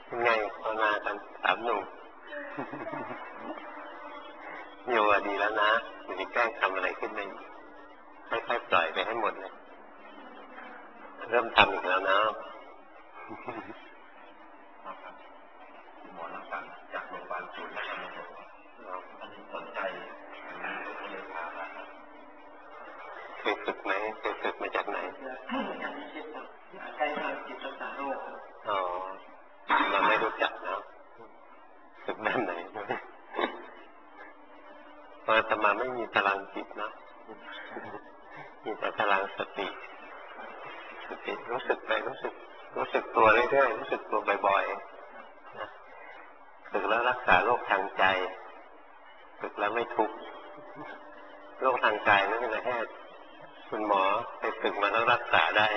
ยังไงภาวนากัน3 หนุ่มโยดีแล้วนะอย่าไปแกล้งทำอะไรขึ้นเลยค่อยๆปล่อยไปให้หมดเลยเริ่มทำอีกแล้วนะหมอรักษาจากโรงพยาบาลศูนย์นะครับอันนี้สนใจเคยฝึกไหมเคยฝึกมาจากไหนใกล้ทางจิตรักษาโรคอ๋อเราไม่รู้จักนะฝึกแบบไหนเพราะอาตมาไม่มีพลังจิตนะมีแต่พลังสติรู้สึกไปรู้สึกตัวเรื่อยๆรู้สึกตัวบ่อยๆนะฝึกแล้วรักษาโรคทางใจฝึกแล้วไม่ทุกข์โรคทางกายนั่นเป็นแค่คุณหมอไปฝึกมาแล้วรักษาได้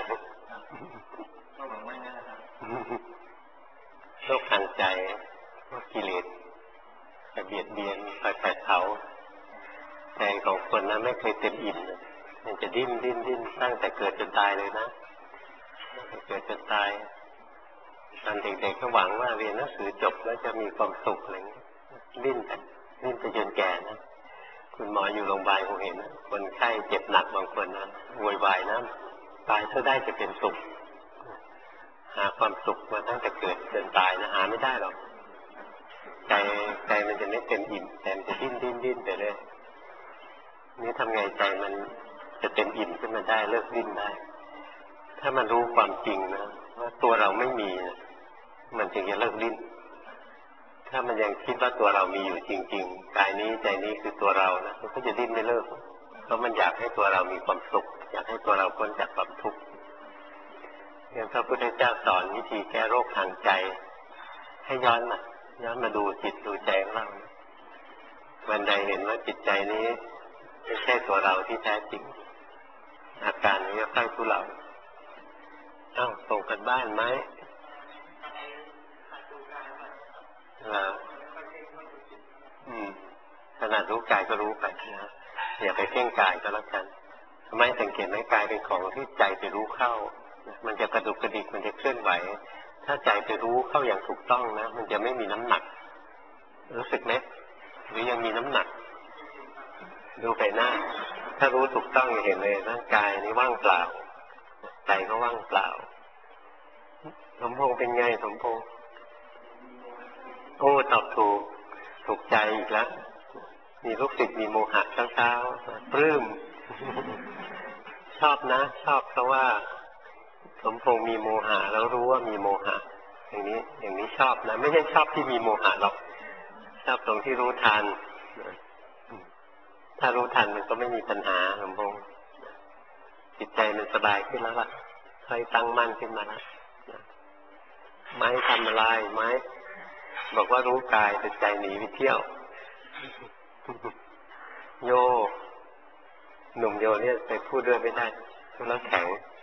โรคทางใจโรคกิเลสจะเบียดเบียนคอยแผดเผาใจของคนนั้นไม่เคยเต็มอิ่มมันจะดิ้นตั้งแต่เกิดจนตายเลยนะเกิดจนตายตอนเด็กๆก็หวังว่าเรียนหนังสือจบแล้วจะมีความสุขอะไรอย่างนี้ดิ้นไปจนแก่นะคุณหมออยู่โรงพยาบาลคงเห็นนะคนไข้เจ็บหนักบางคนนะโวยวายนะตายซะได้จะเป็นสุขหาความสุขมาตั้งแต่เกิดจนตายนะหาไม่ได้หรอกใจมันจะไม่เต็มอิ่มแต่มันจะดิ้นไปเลยนี่ทำไงใจมันจะเต็มอิ่มขึ้นมาได้เลิกดิ้นได้ถ้ามันรู้ความจริงนะว่าตัวเราไม่มีมันจึงจะเลิกดิ้นถ้ามันยังคิดว่าตัวเรามีอยู่จริงๆกายนี้ใจนี้คือตัวเรานะมันก็จะดิ้นไม่เลิกเพราะมันอยากให้ตัวเรามีความสุขอยากให้ตัวเราพ้นจากความทุกข์อย่างพระพุทธเจ้าสอนวิธีแก้โรคทางใจให้ย้อนมาดูจิตดูใจของเราวันใดเห็นว่าจิตใจนี้ไม่ใช่ตัวเราที่แท้จริงอาการนี้ก็ค่อยทุเลาส่งกันบ้านไหมขนาดรู้กายก็รู้ไปนะอย่าไปเพ่งกายก็แล้วกันไม่สังเกตไหมกายเป็นของที่ใจไปรู้เข้ามันจะกระดุกกระดิกมันจะเคลื่อนไหวถ้าใจไปรู้เข้าอย่างถูกต้องนะมันจะไม่มีน้ำหนักรู้สึกไหมหรือยังมีน้ำหนักดูไปหน้าถ้ารู้ถูกต้องจะเห็นเลยร่างกายนี้ว่างเปล่าใจก็ว่างเปล่าสมพงษ์เป็นไงสมพงษ์โอ้ตอบถูกใจอีกแล้วมีลูกศิษย์มีโมหะเช้าปลื้มชอบนะชอบเพราะว่าสมพงษ์มีโมหะแล้วรู้ว่ามีโมหะอย่างนี้ชอบนะไม่ใช่ชอบที่มีโมหะหรอกชอบตรงที่รู้ทันถ้ารู้ทันมันก็ไม่มีปัญหาสมพงษ์จิตใจมันสบายขึ้นแล้วล่ะค่อยตั้งมั่นขึ้นมาแล้วไม้ทำอะไรไม้บอกว่ารู้กายแต่ใจหนีไปเที่ยวโยหนุ่มโยเนี่ยไปพูดด้วยไม่ได้พูดแล้วแข็ง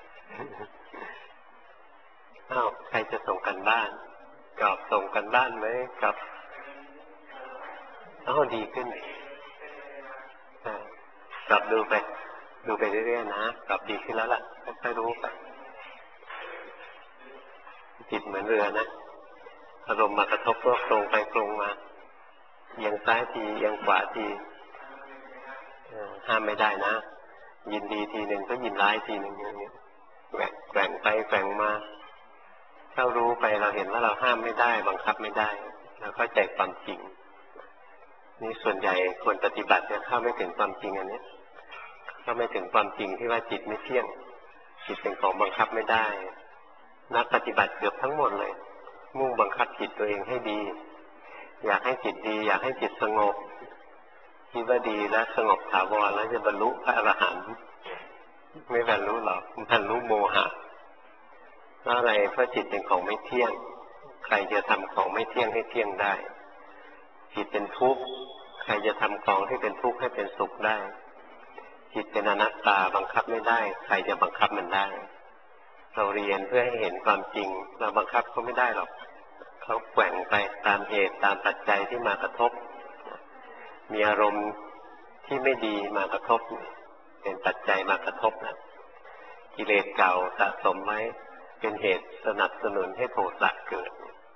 ใครจะส่งกันบ้านกลับส่งกันบ้านไหมกลับดีขึ้นกลับดูไปเรื่อยๆนะกลับดีขึ้นแล้วล่ะค่อยๆรู้ไปจิตเหมือนเรือนะอารมณ์มากระทบก็ตรงไปตรงมาเอียงซ้ายทีเอียงขวาทีห้ามไม่ได้นะยินดีทีหนึ่งก็ยินร้ายทีหนึ่งอย่างนี้แกว่งไปแกว่งมาถ้ารู้ไปเราเห็นว่าเราห้ามไม่ได้บังคับไม่ได้เราเข้าใจความจริงนี่ส่วนใหญ่คนปฏิบัติจะเข้าไม่ถึงความจริงอันนี้เข้าไม่ถึงความจริงที่ว่าจิตไม่เที่ยงจิตเป็นของบังคับไม่ได้นักปฏิบัติเกือบทั้งหมดเลยมุ่งบังคับจิตตัวเองให้ดีอยากให้จิตดีอยากให้จิตสงบคิดว่าดีแล้วสงบถาวรแล้วจะบรรลุพระอรหันต์ไม่บรรลุหรอกบรรลุโมหะเพราะอะไรเพราะจิตเป็นของไม่เที่ยงใครจะทำของไม่เที่ยงให้เที่ยงได้จิตเป็นทุกข์ใครจะทำของที่เป็นทุกข์ให้เป็นสุขได้จิตเป็นอนัตตาบังคับไม่ได้ใครจะบังคับมันได้เราเรียนเพื่อให้เห็นความจริงเราบังคับเขาไม่ได้หรอกเขาแกว่งไปตามเหตุตามปัจจัยที่มากระทบมีอารมณ์ที่ไม่ดีมากระทบเป็นปัจจัยมากระทบนะกิเลสเก่าสะสมไว้เป็นเหตุสนับสนุนให้โทสะเกิด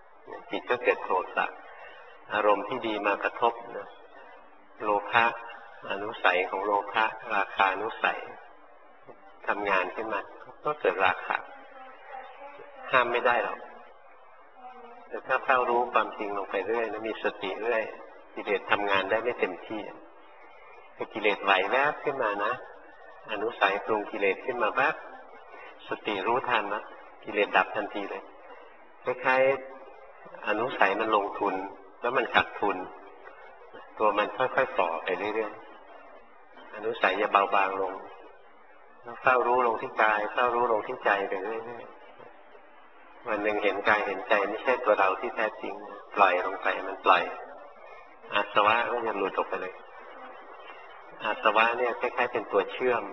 จิตก็เกิดโทสะอารมณ์ที่ดีมากระทบนะโลภะอนุสัยของโลภะราคานุสัยทำงานขึ้นมาก็เกิดราคะห้ามไม่ได้หรอกแต่ถ้าเฝ้ารู้ความจริงลงไปเรื่อยนะมีสติเรื่อยกิเลสทำงานได้ไม่เต็มที่ถ้ากิเลสไหวแวบขึ้นมานะอนุสัยปรุงกิเลสขึ้นมาแวบสติรู้ทันนะกิเลสดับทันทีเลยคล้ายๆอนุสัยมันลงทุนแล้วมันขาดทุนตัวมันค่อยๆฝ่อไปเรื่อยๆอนุสัยจะเบาบางลงเฝ้ารู้ลงที่กายเฝ้ารู้ลงที่ใจไปเรื่อยๆวันหนึ่งเห็นกายเห็นใจไม่ใช่ตัวเราที่แท้จริงปล่อยลงไปมันปล่อยอาสวะก็จะหลุดออกไปเลยอาสวะเนี่ยคล้ายๆเป็นตัวเชื่อม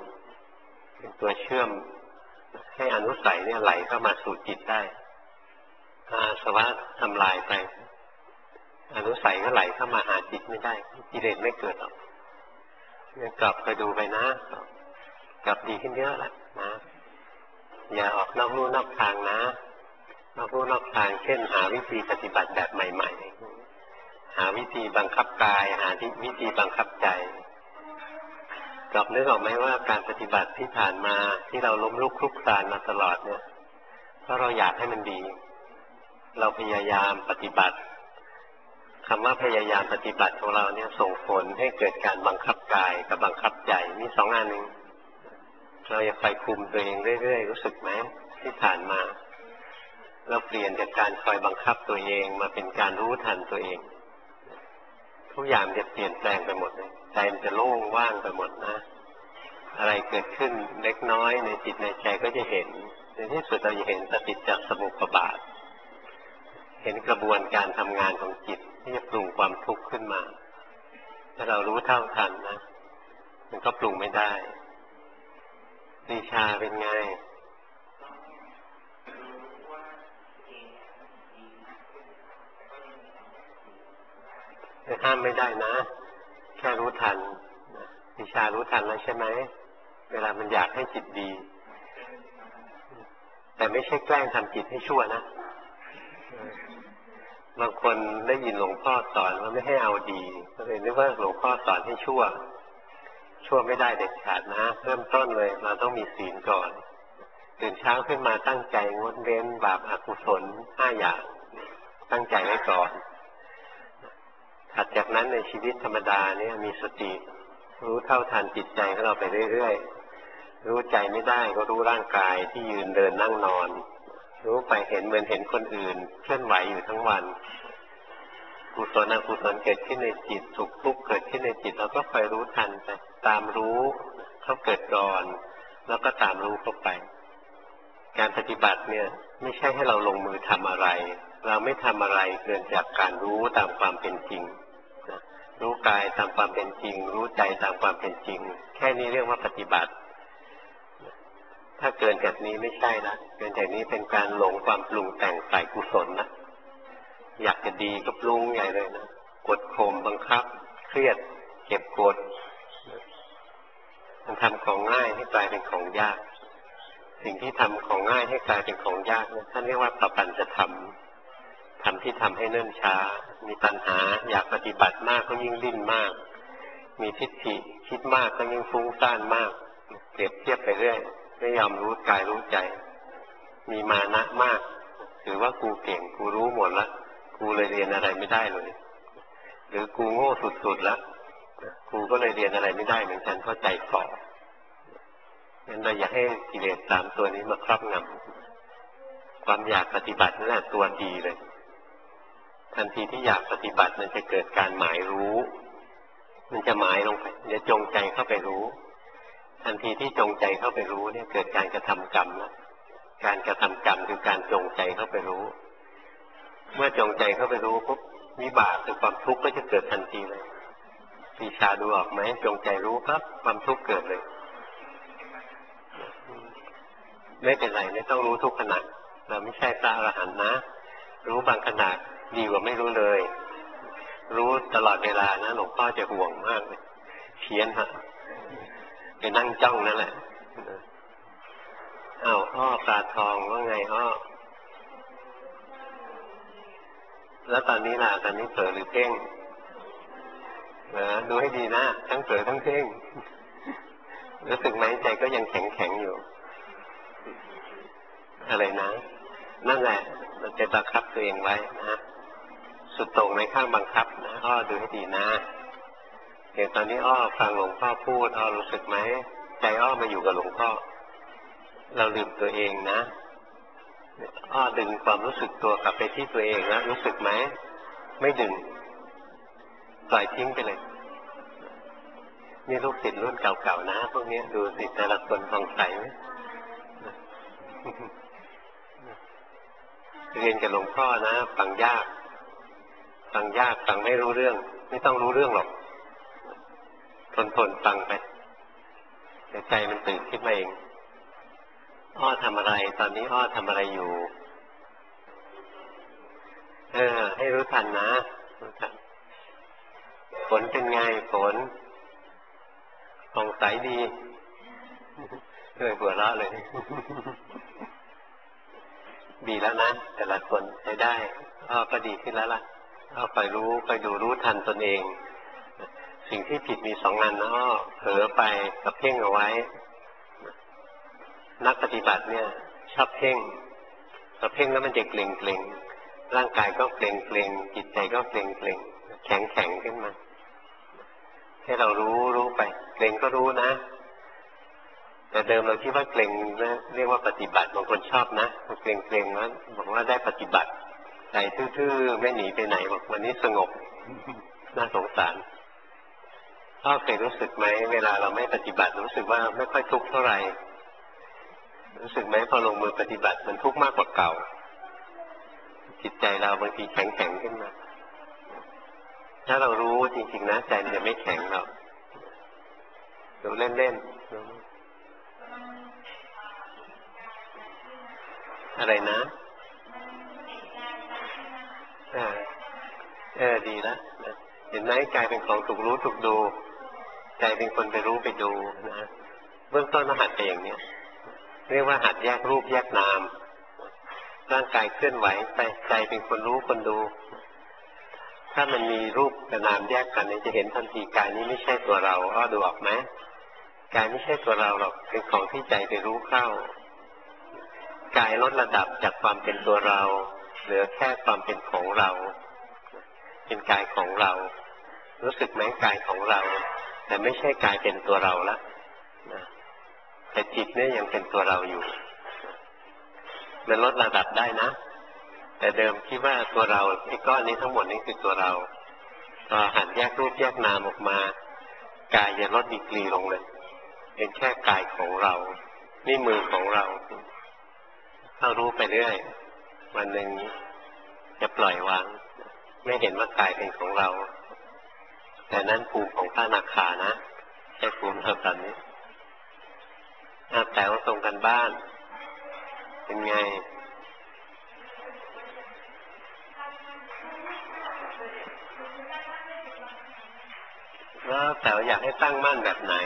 ให้อนุสัยเนี่ยไหลเข้ามาสู่จิตได้อาสวะทำลายไปอนุสัยก็ไหลเข้ามาหาจิตไม่ได้กิเลสไม่เกิดหรอกเนี่ยกลับไปดูไปนะกลับดีขึ้นเยอะแล้วนะอย่าออกนอกลู่นอกทางนะนอกลู่นอกทางเช่นหาวิธีปฏิบัติแบบใหม่ๆหาวิธีบังคับกายหาวิธีบังคับใจกลับนึกออกไหมว่าการปฏิบัติที่ผ่านมาที่เราล้มลุกคลุกคลานมาตลอดเนี่ยเพราะเราอยากให้มันดีเราพยายามปฏิบัติคำว่าพยายามปฏิบัติของเราเนี่ยส่งผลให้เกิดการบังคับกายกับบังคับใจมีสองอันหนึ่งเราอยากไปคุมตัวเองเรื่อยๆรู้สึกไหมที่ผ่านมาเราเปลี่ยนจากการคอยบังคับตัวเองมาเป็นการรู้ทันตัวเองทุกอย่างจะเปลี่ยนแปลงไปหมดเลยใจมันจะโล่งว่างไปหมดนะอะไรเกิดขึ้นเล็กน้อยในจิตในใจก็จะเห็นในที่สุดเราจะเห็นปฏิจจสมุปบาทเห็นกระบวนการทำงานของจิตที่จะปรุงความทุกข์ขึ้นมาถ้าเรารู้เท่าทันนะมันก็ปรุงไม่ได้วิชาเป็นไงห้ามไม่ได้นะแค่รู้ทันวิชารู้ทันแล้วใช่ไหมเวลามันอยากให้จิตดีแต่ไม่ใช่แกล้งทำจิตให้ชั่วนะบางคนได้ยินหลวงพ่อสอนว่าไม่ให้เอาดีก็เลยนึกว่าหลวงพ่อสอนให้ชั่วไม่ได้เด็ดขาดนะเริ่มต้นเลยเราต้องมีศีลก่อนตื่นเช้าขึ้นมาตั้งใจงดเว้นบาปอกุศล5 อย่างตั้งใจไว้ก่อนถัดจากนั้นในชีวิตธรรมดาเนี่ยมีสติรู้เท่าทันจิตใจของเราไปเรื่อยๆรู้ใจไม่ได้ก็รู้ร่างกายที่ยืนเดินนั่งนอนรู้ไปเห็นเหมือนเห็นคนอื่นเคลื่อนไหวอยู่ทั้งวันกุศลอกุศลเกิดขึ้นในจิตสุขทุกข์เกิดขึ้นในจิตเราก็คอยรู้ทันไปตามรู้เขาเกิดก่อนแล้วก็ตามรู้เข้าไปการปฏิบัติเนี่ยไม่ใช่ให้เราลงมือทำอะไรเราไม่ทำอะไรเกินจากการรู้ตามความเป็นจริงรู้กายตามความเป็นจริงรู้ใจตามความเป็นจริงแค่นี้เรียกว่าปฏิบัติถ้าเกินจากนี้ไม่ใช่ละเกินจากนี้เป็นการหลงความปรุงแต่งฝ่ายกุศลนะอยากจะดีก็ปรุงใหญ่เลยนะกดข่มบังคับเครียดเก็บกดมันทำของง่ายให้กลายเป็นของยากสิ่งที่ทำของง่ายให้กลายเป็นของยากนะท่านเรียกว่าปปัญจะทำที่ทำให้เนิ่นช้ามีปัญหาอยากปฏิบัติมากก็ยิ่งดิ้นมากมีทิฏฐิคิดมากก็ยิ่งฟุ้งซ่านมากเปรียบเทียบไปเรื่อยไม่ยอมรู้กายรู้ใจมีมานะมากถือว่ากูเก่งกูรู้หมดแล้วกูเลยเรียนอะไรไม่ได้เลยหรือกูโง่สุดๆแล้วกูก็เลยเรียนอะไรไม่ได้เหมือนกันเพราะใจฝ่องั้นเราอย่าให้กิเลส3 ตัวนี้มาครอบงำความอยากปฏิบัตินั่นแหละตัวดีเลยทันทีที่อยากปฏิบัติมันจะเกิดการหมายรู้มันจะหมายลงไปจะจงใจเข้าไปรู้ทันทีที่จงใจเข้าไปรู้เนี่ยเกิดการกระทำกรรมแล้วการกระทำกรรมคือการจงใจเข้าไปรู้เมื่อจงใจเข้าไปรู้ปุ๊บวิบากคือความทุกข์ก็จะเกิดทันทีเลยปีชาดูออกไหมจงใจรู้ปั๊บความทุกข์เกิดเลยไม่เป็นไรไม่ต้องรู้ทุกขณะเราไม่ใช่พระอรหันต์นะรู้บางขณะดีกว่าไม่รู้เลยรู้ตลอดเวลานะหลวงพ่อจะห่วงมากเลยเพี้ยนฮะไปนั่งจ้องนั่นแหละอ้าวอ้อปลาทองว่าไงอ้อแล้วตอนนี้ล่ะตอนนี้เผลอหรือเพ่งดูให้ดีนะทั้งเผลอทั้งเพ่งรู้สึกไหมใจก็ยังแข็งแข็งอยู่อะไรนะนั่นแหละมันจะบังคับตัวเองไว้นะสุดโต่งในข้างบังคับนะอ้อดูให้ดีนะเดี๋ยวตอนนี้อ้อฟังหลวงพ่อพูดอ้อรู้สึกไหมใจอ้อมาอยู่กับหลวงพ่อเราลืมตัวเองนะอ้อดึงความรู้สึกตัวกลับไปที่ตัวเองแล้วรู้สึกไหมไม่ดึงปล่อยทิ้งไปเลยนี่ลูกศิษย์รุ่นเก่าๆนะพวกนี้ดูสิแต่ละคนผ่องใสไหมเรียนกับหลวงพ่อนะฟังยากฟังไม่รู้เรื่องไม่ต้องรู้เรื่องหรอกทนฟังไปเดี๋ยวใจมันตื่นขึ้นมาเองอ้อทำอะไรตอนนี้อ้อทำอะไรอยู่ให้รู้ทันนะรู้ทันฝนเป็นไงฝนผ่องใสดีหัวเราะเลยดีแล้วนะแต่ละคนใช้ได้อ้อก็ดีขึ้นแล้วล่ะอ้อคอยดูรู้ทันตนเองสิ่งที่ผิดมี2 อันนะอ้อเผลอไปกับเพ่งเอาไว้นักปฏิบัติเนี่ยชอบเพ่งพอเพ่งแล้วมันจะเกร็งร่างกายก็เกร็งจิตใจก็เกร็งแข็งขึ้นมาให้เรารู้ไปเกร็งก็รู้นะแต่เดิมเราคิดว่าเกร็งนะเรียกว่าปฏิบัติบางคนชอบนะเกร็งแล้วบอกว่าได้ปฏิบัติใจทื่อๆไม่หนีไปไหนบอกวันนี้สงบน่าสงสารพ่อเคยรู้สึกไหมเวลาเราไม่ปฏิบัติรู้สึกว่าไม่ค่อยทุกข์เท่าไหร่รู้สึกไหมพอลงมือปฏิบัติมันทุกข์มากกว่าเก่าจิตใจเราบางทีแข็งขึ้นมาถ้าเรารู้จริงๆนะใจมันจะไม่แข็งหรอกดูเล่นอะไรนะดีแล้วเห็นไหมกายเป็นของถูกรู้ถูกดูใจเป็นคนไปรู้ไปดูนะเบื้องต้นมาหัดไปอย่างนี้เรียกว่าหัดแยกรูปแยกนามร่างกายเคลื่อนไหวไปใจเป็นคนรู้คนดูถ้ามันมีรูปกับนามแยกกันจะเห็นทันทีกายนี้ไม่ใช่ตัวเราอ้อดูออกไหมกายไม่ใช่ตัวเราหรอกเป็นของที่ใจไปรู้เข้ากายลดระดับจากความเป็นตัวเราเหลือแค่ความเป็นของเราเป็นกายของเรารู้สึกไหมกายของเราแต่ไม่ใช่กายเป็นตัวเราละแต่จิตเนี่ยยังเป็นตัวเราอยู่มันลดระดับได้นะแต่เดิมคิดว่าตัวเราไอ้ก้อนนี้ทั้งหมดนี่คือตัวเราพอหันแยกรูปแยกนามออกมากายจะลดดีกรีลงเลยเป็นแค่กายของเรานี่มือของเราถ้ารู้ไปเรื่อยวันหนึ่งจะปล่อยวางไม่เห็นว่ากายเป็นของเราแต่นั้นภูมิของพระอนาคานะใช่ภูมิเราตอนนี้แต่ว่าตรงกันบ้านเป็นไงแล้วแต่อยากให้ตั้งมั่นแบบไหน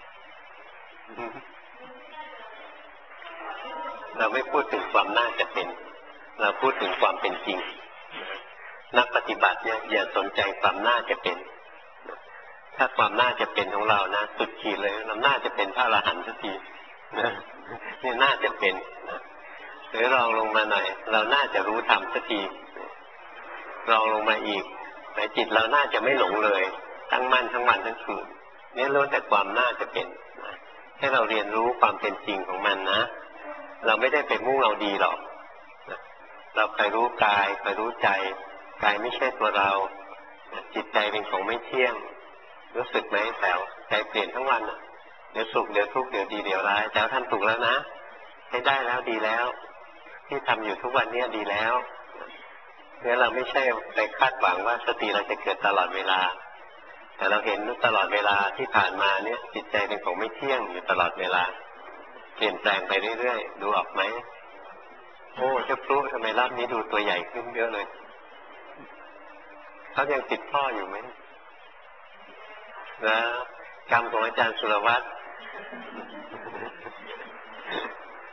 เราไม่พูดถึงความน่าจะเป็นเราพูดถึงความเป็นจริงนักปฏิบัติเนี่ยอย่าสนใจความน่าจะเป็นถ้าความน่าจะเป็นของเรานะสุดขีดเลยเราน่าจะเป็นพระอรหันต์สักทีนี่น่าจะเป็นหรือลองลงมาหน่อยเราน่าจะรู้ธรรมสักทีลองลงมาอีกแต่จิตเราน่าจะไม่หลงเลยตั้งมั่นทั้งวันทั้งคืนนี่ล้วนแต่ความน่าจะเป็นให้เราเรียนรู้ความเป็นจริงของมันนะเราไม่ได้ไปมุ่งเอาดีหรอกเราไปรู้กายไปรู้ใจกายไม่ใช่ตัวเราจิตใจเป็นของไม่เที่ยงรู้สึกไหมแถวใจเปลี่ยนทั้งวันเดี๋ยวสุขเดี๋ยวทุกข์เดี๋ยวดีเดี๋ยวร้ายแต่ท่านถูกแล้วนะใช้ได้แล้วดีแล้วที่ทำอยู่ทุกวันนี้ดีแล้วเนี่ยเราไม่ใช่ไปคาดหวังว่าสติเราจะเกิดตลอดเวลาแต่เราเห็นตลอดเวลาที่ผ่านมาเนี่ยจิตใจเป็นของไม่เที่ยงอยู่ตลอดเวลาเปลี่ยนแปลงไปเรื่อยๆดูออกไหมโอ้เจ้าพลุทำไมรอบนี้ดูตัวใหญ่ขึ้นเยอะเลยเขายังติดพ่ออยู่ไหมแล้วกรรมของอาจารย์สุรวัตร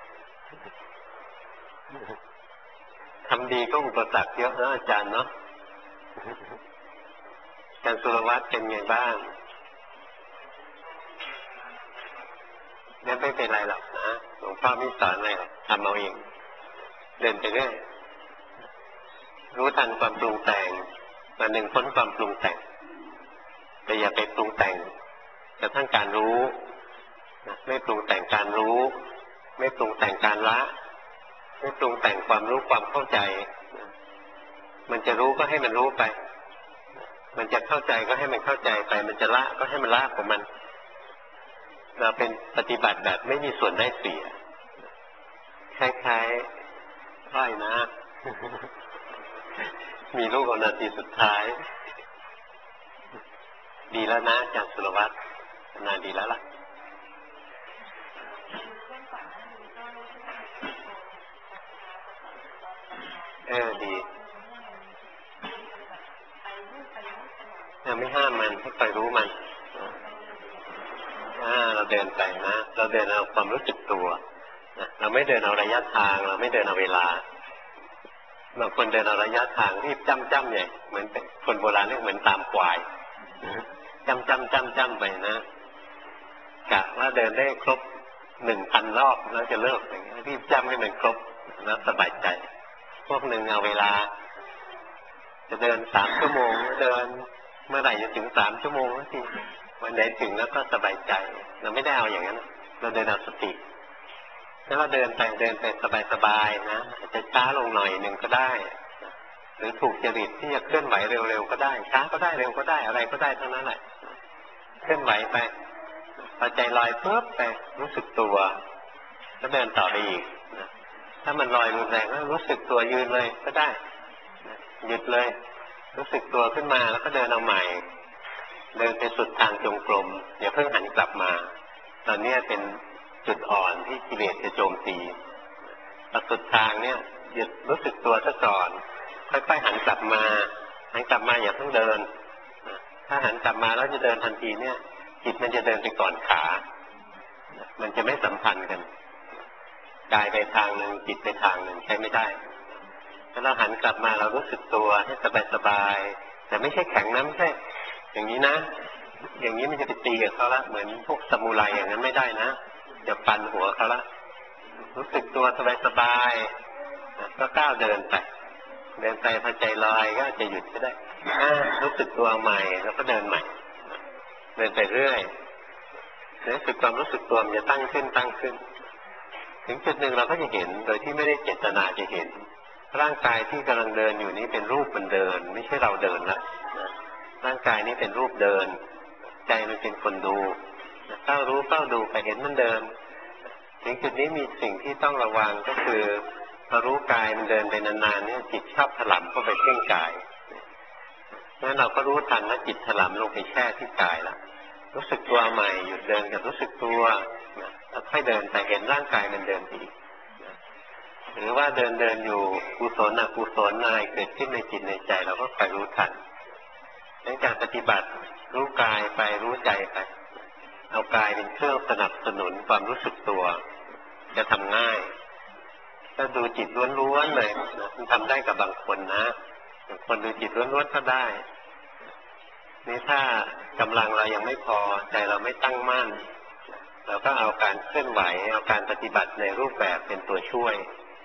ทำดีก็อุปสรรคเยอะนะอาจารย์เนาะการสุรวัตรเป็นไงบ้างเนี่ยไม่เป็นไรหรอกนะหลวงพ่อไม่สอนอะไรหรอกทำเอาเองเดินไปเรื่อยรู้ทันความปรุงแต่งวันหนึ่งพ้นความปรุงแต่งแต่อย่าไปปรุงแต่งกระทั่งการรู้ไม่ปรุงแต่งการรู้ไม่ปรุงแต่งการละไม่ปรุงแต่งความรู้ความเข้าใจมันจะรู้ก็ให้มันรู้ไปมันจะเข้าใจก็ให้มันเข้าใจไปมันจะละก็ให้มันละของมันเราเป็นปฏิบัติแบบไม่มีส่วนได้เสียคล้ายๆว่ายน้ำมีลูกนาทีสุดท้ายดีแล้วนะอาจารย์สุรวัตรนานดีแล้วล่ะดีไม่ห้ามมันให้คอยรู้มันเราเดินไปนะเราเดินเอาความรู้สึกตัวเราไม่เดินเอาระยะทางเราไม่เดินเอาเวลาบางคนเดินเอาระยะทางรีบจ้ำใหญ่เหมือนเป็นคนโบราณเรียกเหมือนตามควายจ้ำไปนะกะว่าเดินได้ครบ 1,000 รอบแล้วจะเลิกอย่างนี้รีบจ้ำให้มันครบแล้วสบายใจพวกหนึ่งเอาเวลาจะเดิน3 ชั่วโมงเดินเมื่อไหร่จะถึง3 ชั่วโมงแล้วทีวันไหนถึงแล้วก็สบายใจเราไม่ได้เอาอย่างนั้นเราเดินเอาสติแล้วเราเดินไปสบายๆนะอาจจะช้าลงหน่อยหนึ่งก็ได้หรือถูกจริตที่จะเคลื่อนไหวเร็วๆก็ได้ช้าก็ได้เร็วก็ได้อะไรก็ได้ทั้งนั้นแหละเคลื่อนไหวไปพอใจลอยปุ๊บไปรู้สึกตัวแล้วเดินต่อไปอีกถ้ามันลอยรุนแรงก็รู้สึกตัวยืนเลยก็ได้หยุดเลยรู้สึกตัวขึ้นมาแล้วก็เดินเอาใหม่เดินไปสุดทางจงกรมอย่าเพิ่งหันกลับมาตอนนี้เป็นจุดอ่อนที่กิเลสจะโจมตีพอสุดทางเนี่ยหยุดรู้สึกตัวซะก่อนค่อยๆหันกลับมาอย่าเพิ่งเดินถ้าหันกลับมาแล้วจะเดินทันทีเนี่ยจิตมันจะเดินไปก่อนขามันจะไม่สัมพันธ์กันกายไปทางหนึ่งจิตไปทางหนึ่งใช้ไม่ได้ถ้าเราหันกลับมาเรารู้สึกตัวให้สบายๆแต่ไม่ใช่แข็งนะไม่ใช่อย่างนี้นะอย่างนี้มันจะไปตีกับเขาละเหมือนพวกซามูไรอย่างนั้นไม่ได้นะจะฟันหัวเขาละรู้สึกตัวสบายๆก็ก้าวเดินไปพอใจลอยก็จะหยุดก็ได้รู้สึกตัวใหม่แล้วก็เดินใหม่เดินไปเรื่อยรู้สึกความรู้สึกตัวมันจะตั้งขึ้นถึงจุดหนึ่งเราก็จะเห็นโดยที่ไม่ได้เจตนาจะเห็นร่างกายที่กำลังเดินอยู่นี้เป็นรูปมันเดินไม่ใช่เราเดินละร่างกายนี้เป็นรูปเดินใจมันเป็นคนดูเฝ้ารู้เฝ้าดูไปเห็นมันเดินถึงจุดนี้มีสิ่งที่ต้องระวังก็คือพอรู้กายมันเดินไปนานๆเนี่ยจิตชอบถลำเข้าไปเพ่งกายงั้นเราก็รู้ทันว่าจิตถลำลงไปแช่ที่กายแล้วรู้สึกตัวใหม่หยุดเดินกับรู้สึกตัวแล้วค่อยเดินแต่เห็นร่างกายมันเดินอีกหรือว่าเดินอยู่กุศลอกุศลอะไรเกิดขึ้นในจิตในใจเราก็คอยรู้ทันในการปฏิบัติรู้กายไปรู้ใจไปเอากายเป็นเครื่องสนับสนุนความรู้สึกตัวจะทำง่ายถ้าดูจิตล้วนๆเลยมันทำได้กับบางคนนะบางคนดูจิตล้วนๆก็ได้นี่ถ้ากำลังเรายังไม่พอใจเราไม่ตั้งมั่นเราก็เอาการเคลื่อนไหวเอาการปฏิบัติในรูปแบบเป็นตัวช่วย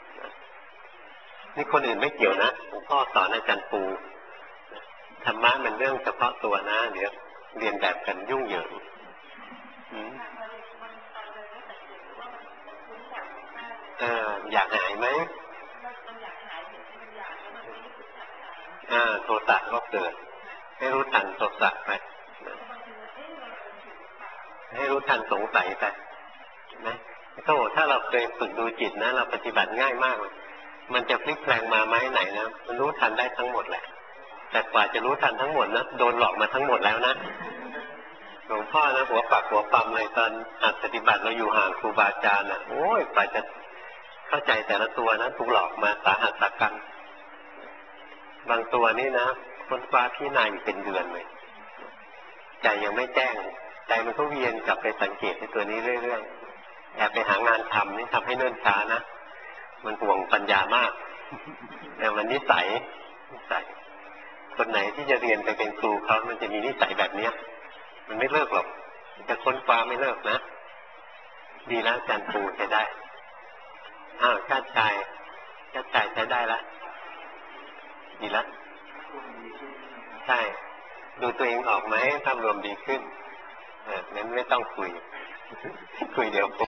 นี่คนอื่นไม่เกี่ยวนะหลวงพ่อสอนอาจารย์ปูธรรมะมันเรื่องเฉพาะตัวนะเดี๋ยวเรียนแบบกันยุ่งเหยิงอยากหายไหมโทสะก็เกิดให้รู้ทันโทสะไปให้รู้ทันสงสัยไปนะถ้าเราเคยฝึกดูจิตนะเราปฏิบัติง่ายมากเลยมันจะพลิกแปลงมาไม้ไหนนะมันรู้ทันได้ทั้งหมดแหละแต่กว่าจะรู้ทันทั้งหมดนะโดนหลอกมาทั้งหมดแล้วนะหลวงพ่อนะหัวปักหัวปั๊มเลยตอนหัดปฏิบัติเราอยู่ห่างครูบาอาจารย์โอ้ยกว่าจะเข้าใจแต่ละตัวนะถูกหลอกมาสาหัสสักกันบางตัวนี่นะค้นคว้าพิจารณาอยู่เป็นเดือนเลยใจยังไม่แจ้งใจมันก็เวียนกลับไปสังเกตในตัวนี้เรื่อยๆแอบไปหางานทำนี่ทำให้เนิ่นช้านะมันห่วงปัญญามากแต่มันนิสัยคนไหนที่จะเรียนไปเป็นครูเขามันจะมีนิสัยแบบเนี้ยมันไม่เลิกหรอกจะค้นคว้าไม่เลิกนะดีแล้วอาจารย์ปูใช้ได้ชาติชายใช้ได้ละดีละใช่ดูตัวเองออกไหมภาพรวมดีขึ้นงั้นไม่ต้องคุยเดี๋ยว